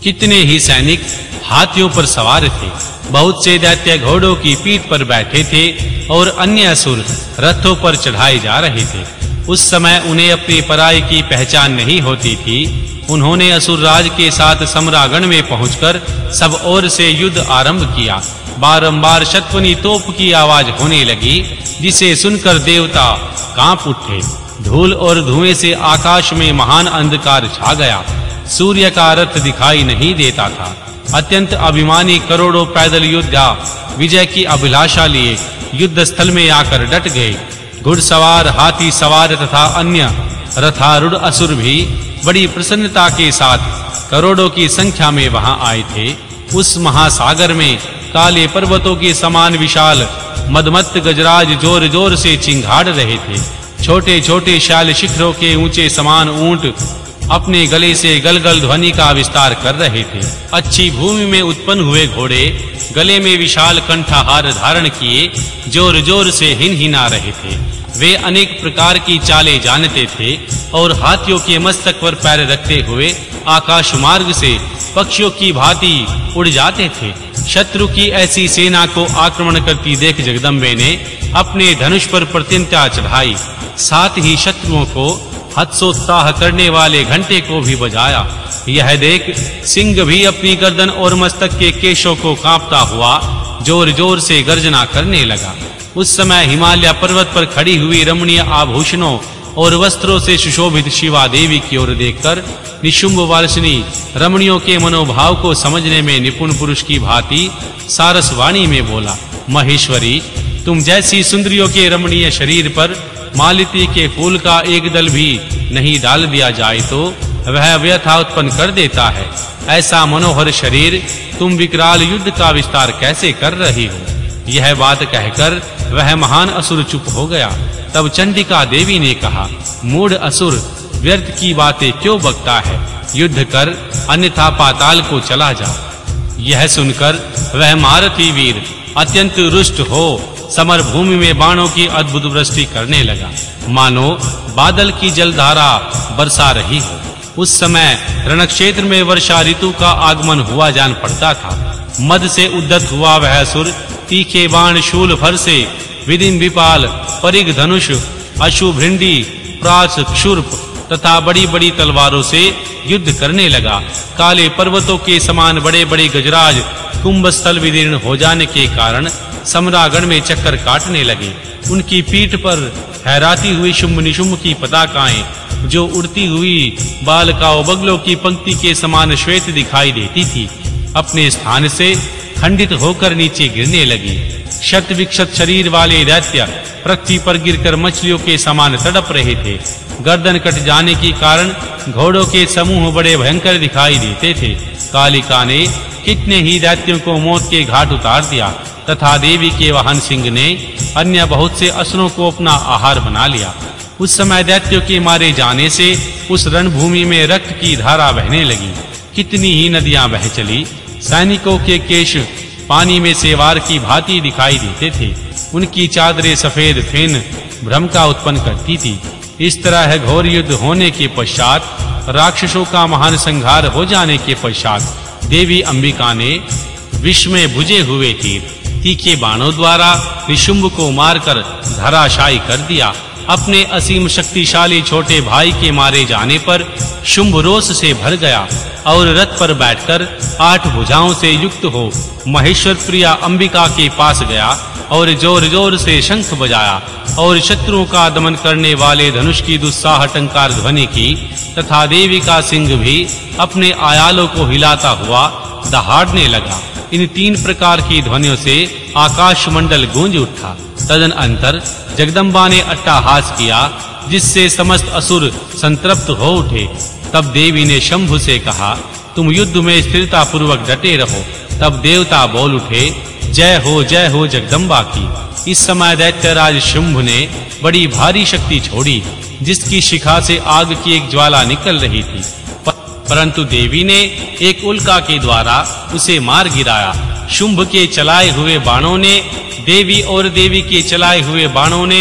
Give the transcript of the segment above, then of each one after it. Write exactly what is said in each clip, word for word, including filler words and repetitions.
कितने ही सैनिक हाथियों पर सवार थे। बहुत से दैत्य घोड़ों की पीठ पर बैठे थे और अन्य असुर रथों पर चढ़ाए जा रहे थे। उस समय उन्हें अपनी पराई की पहचान नहीं होती थी। उन्होंने असुर राज के साथ सम्रागण में पहुंचकर सब ओर से युद्ध आरंभ किया। बारंबार शतवनी तोप की आवाज होने लगी, जिसे सुनकर देवता कांप उठे। धूल और धुएं से आकाश में महान अंधकार छा गया। सूर्य का रथ दिखाई नहीं देता था। अत्यंत अभिमानी करोड़ों पैदल योद्धा विजय की अभिलाषा लिए युद्ध स्थल में आकर डट गए। घुड़सवार, हाथी सवार तथा अन्य रथारूढ़ असुर भी बड़ी प्रसन्नता के साथ करोड़ों की संख्या में वहां आए थे। उस महासागर में काले पर्वतों के समान विशाल मदमत्त गजराज जोर जोर से चिंगाड़ रहे थे। छोटे छोटे शैल शिखरों के ऊंचे समान ऊंट अपने गले से गलगल ध्वनि का विस्तार कर रहे थे। अच्छी भूमि में उत्पन्न हुए घोड़े गले में विशाल कंठहार धारण किए जोर जोर से हिनहिना रहे थे। वे अनेक प्रकार की चालें जानते थे और हाथियों के मस्तक पर पैर रखते हुए आकाश मार्ग से पक्षियों की भांति उड़ जाते थे। शत्रु की ऐसी सेना को आक्रमण करती देख जगदम्बे ने अपने धनुष पर प्रत्यंता चढ़ाई। साथ ही शत्रुओं को हतोत्साह करने वाले घंटे को भी बजाया। यह देख सिंह भी अपनी गर्दन और मस्तक के केशों को कांपता हुआ जोर जोर से गर्जना करने लगा। उस समय हिमालय पर्वत पर खड़ी हुई रमणीय आभूषणों और वस्त्रों से सुशोभित शिवा देवी की ओर देखकर निशुंभ वार्षिणी रमणियों के मनोभाव को समझने में निपुण पुरुष की भांति सारसवाणी में बोला, महेश्वरी, तुम जैसी सुंदरियों के रमणीय शरीर पर मालती के फूल का एक दल भी नहीं डाल दिया जाए तो वह व्यथा उत्पन्न कर देता है। ऐसा मनोहर शरीर तुम विकराल युद्ध का विस्तार कैसे कर रही हो? यह बात कहकर वह महान असुर चुप हो गया। तब चंडिका देवी ने कहा, मूढ़ असुर, व्यर्थ की बातें क्यों बकता है? युद्ध कर, अन्यथा पाताल को चला जा। यह सुनकर वह महारथी वीर अत्यंत रुष्ट हो समर भूमि में बाणों की अद्भुत वृष्टि करने लगा, मानो बादल की जलधारा बरसा रही हो। उस समय रणक्षेत्र में वर्षा ऋतु का आगमन हुआ जान पड़ता था। मद से उद्यत हुआ वह असुर तीखे बाण, शूल, फरसे, विदिन, विपाल, परिघ, धनुष, अशु, भिंडी, प्रास, क्षुर्प तथा बड़ी-बड़ी तलवारों से युद्ध करने लगा। काले पर्वतों के समान बड़े-बड़े गजराज कुंभस्थल विदीर्ण हो जाने के कारण सम्रागण में चक्कर काटने लगे। उनकी पीठ पर फहराती हुई शुंभ निशुंभ की पताकाएं जो उड़ती हुई बालकाओं बगलों की पंक्ति के समान श्वेत दिखाई देती थी, अपने स्थान से खंडित होकर नीचे गिरने लगी। शत विक्षत शरीर वाले दैत्य पृथ्वी पर गिरकर मछलियों के समान तड़प रहे थे। गर्दन कट जाने के कारण घोड़ों के समूह बड़े भयंकर दिखाई देते थे। कालिका ने कितने ही दैत्यों को मौत के घाट उतार दिया तथा देवी के वाहन सिंह ने अन्य बहुत से असुरों को अपना आहार बना लिया। उस समय दैत्यों के मारे जाने से उस रणभूमि में रक्त की धारा बहने लगी। कितनी ही नदियां बह चली। सैनिकों के केश पानी में सेवार की भांति दिखाई देते थे। उनकी चादरें सफेद फेन भ्रम का उत्पन्न करती थी। इस तरह घोर युद्ध होने के पश्चात, राक्षसों का महान संहार हो जाने के पश्चात देवी अंबिका ने विष में बुझे हुए तीर तीखे बाणों द्वारा निशुंभ को मारकर धराशायी कर दिया। अपने असीम शक्तिशाली छोटे भाई के मारे जाने पर शुंभ रोष से भर गया और रथ पर बैठकर आठ भुजाओं से युक्त हो महेश्वर प्रिया अंबिका के पास गया और जोर जोर से शंख बजाया और शत्रुओं का दमन करने वाले धनुष की दुस्साह टंकार ध्वनि की तथा देवी का सिंह भी अपने आयालों को हिलाता हुआ दहाड़ने लगा। इन तीन प्रकार की ध्वनियों से आकाश मंडल गूंज उठा। तदनंतर जगदम्बा ने अट्टहास किया, जिससे समस्त असुर संतृप्त हो उठे। तब देवी ने शंभु से कहा, तुम युद्ध में स्थिरता पूर्वक डटे रहो। तब देवता बोल उठे, जय हो जय हो जगदम्बा की। इस समय दैत्यराज शुंभ ने बड़ी भारी शक्ति छोड़ी, जिसकी शिखा से आग की एक ज्वाला निकल रही थी, परंतु देवी ने एक उल्का के द्वारा उसे मार गिराया। शुंभ के चलाए हुए बाणों ने देवी और देवी के चलाए हुए बाणों ने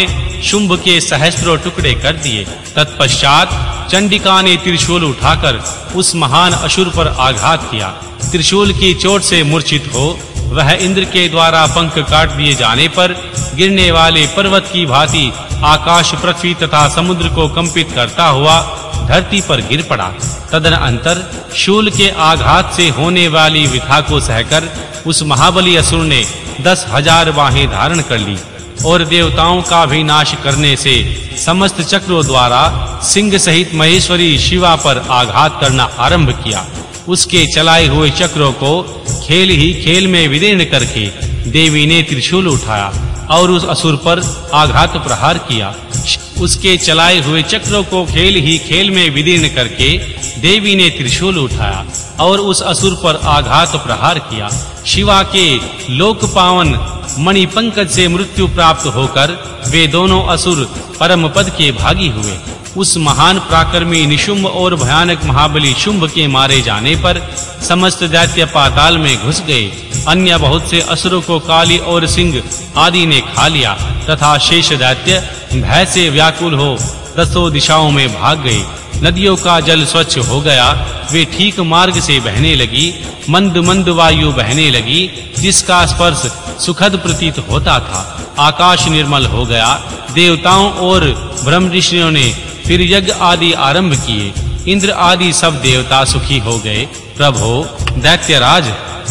शुंभ के सहस्त्रों टुकड़े कर दिए। तत्पश्चात चंडिका ने त्रिशूल उठाकर उस महान असुर पर आघात किया। त्रिशूल की चोट से मूर्छित हो वह इंद्र के द्वारा पंख काट दिए जाने पर गिरने वाले पर्वत की भांति आकाश, पृथ्वी तथा समुद्र को कंपित करता हुआ धरती पर गिर पड़ा। तदनंतर शूल के आघात से होने वाली व्यथा को सहकर उस महाबली असुर ने दस हजार बाहें धारण कर ली और देवताओं का भी नाश करने से समस्त चक्रों द्वारा सिंह सहित महेश्वरी शिवा पर आघात करना आरंभ किया। उसके चलाए हुए चक्रों को खेल ही खेल में विदीर्ण करके देवी ने त्रिशूल उठाया और उस असुर पर आघात प्रहार किया। उसके चलाए हुए चक्रों को खेल ही खेल में विदीर्ण करके देवी ने त्रिशूल उठाया और उस असुर पर आघात प्रहार किया। शिवा के लोक पावन मणि पंकज से मृत्यु प्राप्त होकर वे दोनों असुर परम पद के भागी हुए। उस महान पराक्रमी निशुंभ और भयानक महाबली शुंभ के मारे जाने पर समस्त दैत्य पाताल में घुस गए। अन्य बहुत से असुरों को काली और सिंह आदि ने खा लिया तथा शेष दैत्य भय से व्याकुल हो दसों दिशाओं में भाग गए। नदियों का जल स्वच्छ हो गया, वे ठीक मार्ग से बहने लगी। मंद मंद वायु बहने लगी जिसका स्पर्श सुखद प्रतीत होता था। आकाश निर्मल हो गया। देवताओं और ब्रह्म ऋषियों ने फिर यज्ञ आदि आरंभ किए। इंद्र आदि सब देवता सुखी हो गए। प्रभो, दैत्यराज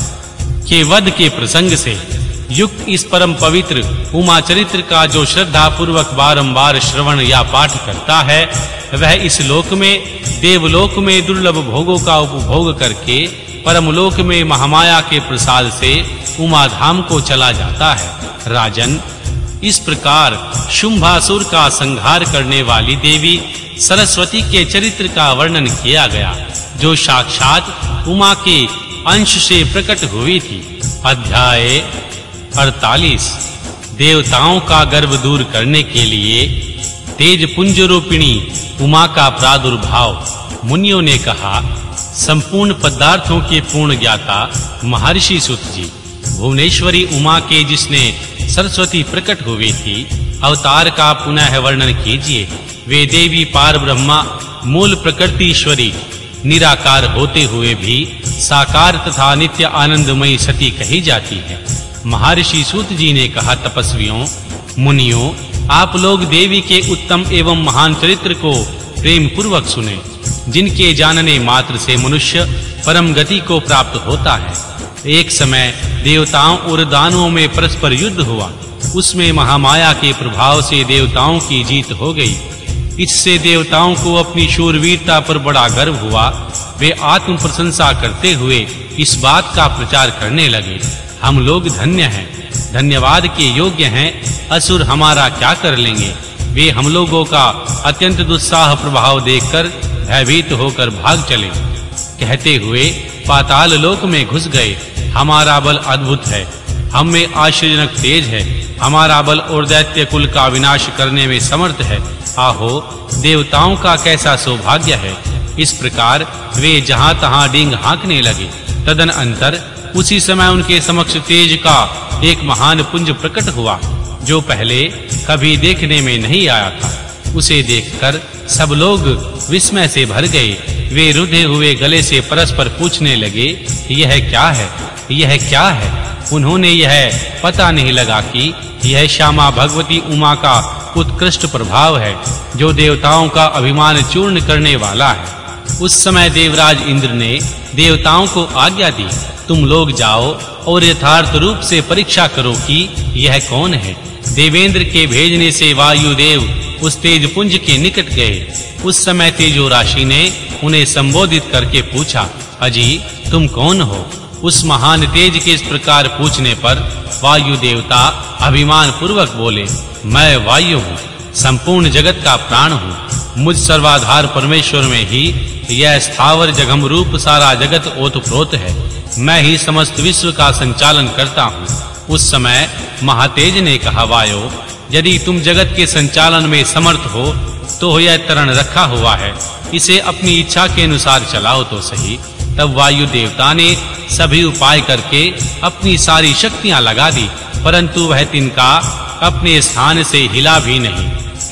के वध के प्रसंग से युक्त इस परम पवित्र उमा चरित्र का जो श्रद्धा पूर्वक बारंबार श्रवण या पाठ करता है वह इस लोक में देवलोक में दुर्लभ भोगों का उपभोग करके परमलोक में महामाया के प्रसाद से उमा धाम को चला जाता है। राजन, इस प्रकार शुंभासुर का संहार करने वाली देवी सरस्वती के चरित्र का वर्णन किया गया जो साक्षात उमा के अंश से प्रकट हुई थी। अध्याय अड़तालीस। देवताओं का गर्व दूर करने के लिए तेज पुंज रूपिणी उमा का प्रादुर्भाव। मुनियों ने कहा, संपूर्ण पदार्थों के पूर्ण ज्ञाता महर्षि सुत जी, भुवनेश्वरी उमा के जिसने सरस्वती प्रकट हुई थी अवतार का पुनः वर्णन कीजिए। वे देवी पार ब्रह्मा मूल प्रकृति ईश्वरी निराकार होते हुए भी साकार तथा नित्य आनंदमयी सती कही जाती है। महर्षि सूत जी ने कहा, तपस्वियों, मुनियों, आप लोग देवी के उत्तम एवं महान चरित्र को प्रेम पूर्वक सुने, जिनके जानने मात्र से मनुष्य परम गति को प्राप्त होता है। एक समय देवताओं और दानवों में परस्पर युद्ध हुआ। उसमें महामाया के प्रभाव से देवताओं की जीत हो गई। इससे देवताओं को अपनी शूरवीरता पर बड़ा गर्व हुआ। वे आत्म प्रशंसा करते हुए इस बात का प्रचार करने लगे, हम लोग धन्य हैं, धन्यवाद के योग्य हैं। असुर हमारा क्या कर लेंगे? वे हम लोगों का अत्यंत दुस्साह प्रभाव देखकर भयभीत होकर भाग चले। कहते हुए पाताल लोक में घुस गए। हमारा बल अद्भुत है, हम में आश्चर्यजनक तेज है। हमारा बल और दैत्य कुल का विनाश करने में समर्थ है। आहो, देवताओं का कैसा सौभाग्य है। इस प्रकार वे जहां तहां डींग हाँकने लगे। तदनंतर उसी समय उनके समक्ष तेज का एक महान पुंज प्रकट हुआ जो पहले कभी देखने में नहीं आया था। उसे देखकर सब लोग विस्मय से भर गए। वे रुधे हुए गले से परस्पर पूछने लगे, यह क्या है, यह क्या है? उन्होंने यह पता नहीं लगा कि यह श्यामा भगवती उमा का उत्कृष्ट प्रभाव है जो देवताओं का अभिमान चूर्ण करने वाला है। उस समय देवराज इंद्र ने देवताओं को आज्ञा दी, तुम लोग जाओ और यथार्थ रूप से परीक्षा करो कि यह कौन है। देवेंद्र के भेजने से वायुदेव उस तेज पुंज के निकट गए। उस समय तेजो राशि ने उन्हें संबोधित करके पूछा, अजी, तुम कौन हो? उस महान तेज के इस प्रकार पूछने पर वायु देवता अभिमान पूर्वक बोले, मैं वायु हूँ, संपूर्ण जगत का प्राण हूँ। मुझ सर्वाधार परमेश्वर में ही यह स्थावर जगम रूप सारा जगत ओतप्रोत है। मैं ही समस्त विश्व का संचालन करता हूँ। उस समय महातेज ने कहा, वायु, यदि तुम जगत के संचालन में समर्थ हो तो यह तरण रखा हुआ है, इसे अपनी इच्छा के अनुसार चलाओ तो सही। तब वायु देवता ने सभी उपाय करके अपनी सारी शक्तियां लगा दी, परंतु वह तिनका अपने स्थान से हिला भी नहीं।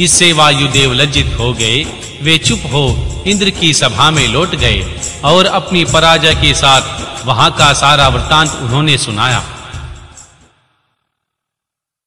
इससे वायुदेव लज्जित हो गए। वे चुप हो इंद्र की सभा में लौट गए और अपनी पराजय के साथ वहां का सारा वृतांत उन्होंने सुनाया।